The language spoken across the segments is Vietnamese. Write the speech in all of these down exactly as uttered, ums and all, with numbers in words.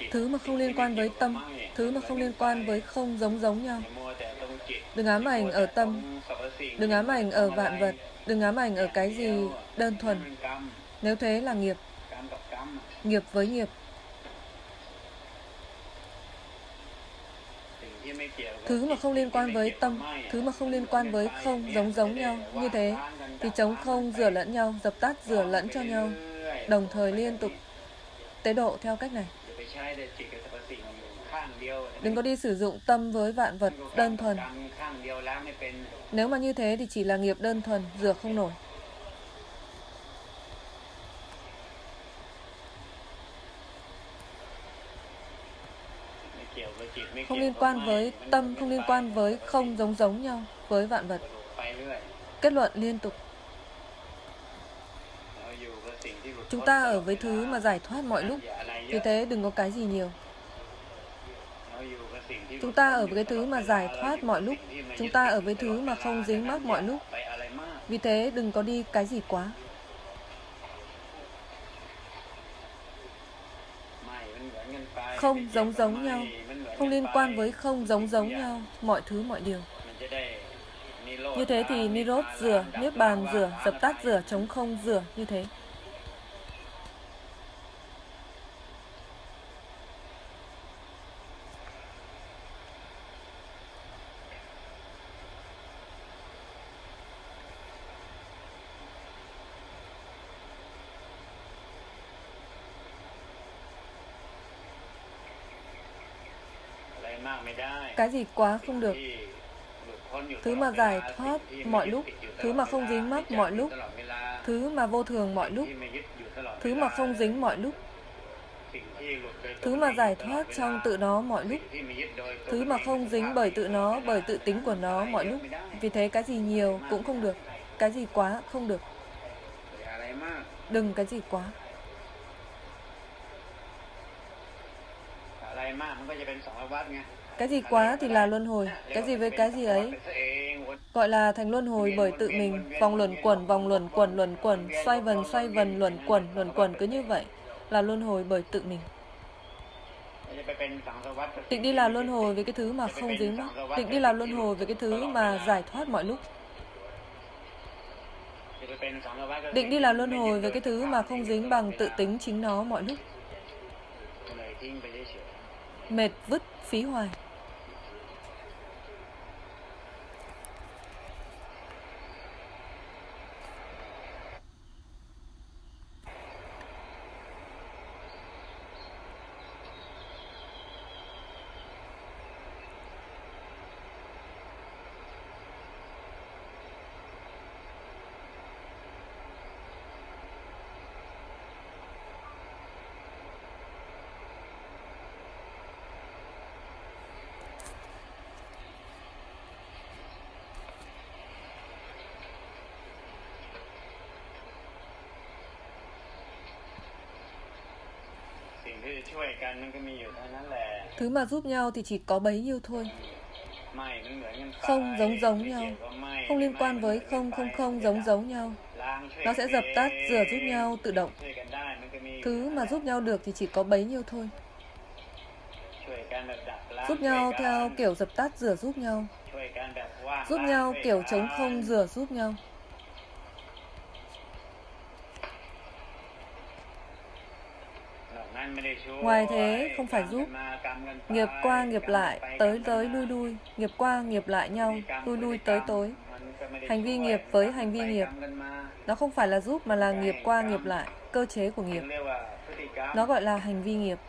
Thứ mà không liên quan với tâm, thứ mà không liên quan với không giống giống nhau. Đừng ám ảnh ở tâm, đừng ám ảnh ở vạn vật, đừng ám ảnh ở cái gì đơn thuần. Nếu thế là nghiệp, nghiệp với nghiệp. Thứ mà không liên quan với tâm, thứ mà không liên quan với không giống giống nhau. Như thế thì chống không rửa lẫn nhau, dập tắt rửa lẫn cho nhau, đồng thời liên tục tế độ theo cách này. Đừng có đi sử dụng tâm với vạn vật đơn thuần. Nếu mà như thế thì chỉ là nghiệp đơn thuần, rửa không nổi. Không liên quan với tâm, không liên quan với không giống giống nhau với vạn vật. Kết luận liên tục. Chúng ta ở với thứ mà giải thoát mọi lúc, vì thế đừng có cái gì nhiều. Chúng ta ở với cái thứ mà giải thoát mọi lúc, chúng ta ở với thứ mà không dính mắc mọi lúc, vì thế đừng có đi cái gì quá. Không giống giống nhau, không liên quan với không giống giống nhau, mọi thứ mọi điều. Như thế thì Nirod rửa, Niết Bàn rửa, dập tắt rửa, chống không rửa, như thế. Cái gì quá không được. Thứ mà giải thoát mọi lúc, thứ mà không dính mắc mọi lúc, thứ mà vô thường mọi lúc, thứ mà không dính mọi lúc, thứ mà giải thoát trong tự nó mọi lúc, thứ mà không dính bởi tự nó, bởi tự tính của nó mọi lúc. Vì thế cái gì nhiều cũng không được, cái gì quá không được. Đừng cái gì quá. Cái gì quá thì là luân hồi, cái gì với cái gì ấy gọi là thành luân hồi bởi tự mình, vòng luẩn quẩn, vòng luẩn quẩn, luẩn quẩn, xoay vần, xoay vần, luẩn quẩn, luẩn quẩn cứ như vậy là luân hồi bởi tự mình. Định đi làm luân hồi với cái thứ mà không dính mắc, định đi làm luân hồi với cái thứ mà giải thoát mọi lúc. Định đi làm luân hồi với cái thứ mà không dính bằng tự tính chính nó mọi lúc. Mệt vứt phí hoài. Thứ mà giúp nhau thì chỉ có bấy nhiêu thôi. Không giống giống nhau, không liên quan với không không không giống giống nhau. Nó sẽ dập tắt, rửa giúp nhau tự động. Thứ mà giúp nhau được thì chỉ có bấy nhiêu thôi. Giúp nhau theo kiểu dập tắt, rửa giúp nhau. Giúp nhau kiểu chống không, rửa giúp nhau. Ngoài thế không phải giúp. Nghiệp qua nghiệp lại, tới tới lui lui, nghiệp qua nghiệp lại nhau, lui lui tới tối. Hành vi nghiệp với hành vi nghiệp, nó không phải là giúp mà là nghiệp qua nghiệp lại, cơ chế của nghiệp. Nó gọi là hành vi nghiệp.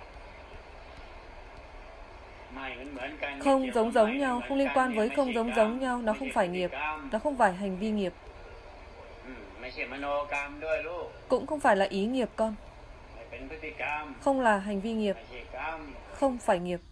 Không giống giống nhau, không liên quan với không giống giống nhau, nó không phải nghiệp, nó không phải hành vi nghiệp. Cũng không phải là ý nghiệp con. Không là hành vi nghiệp, không phải nghiệp.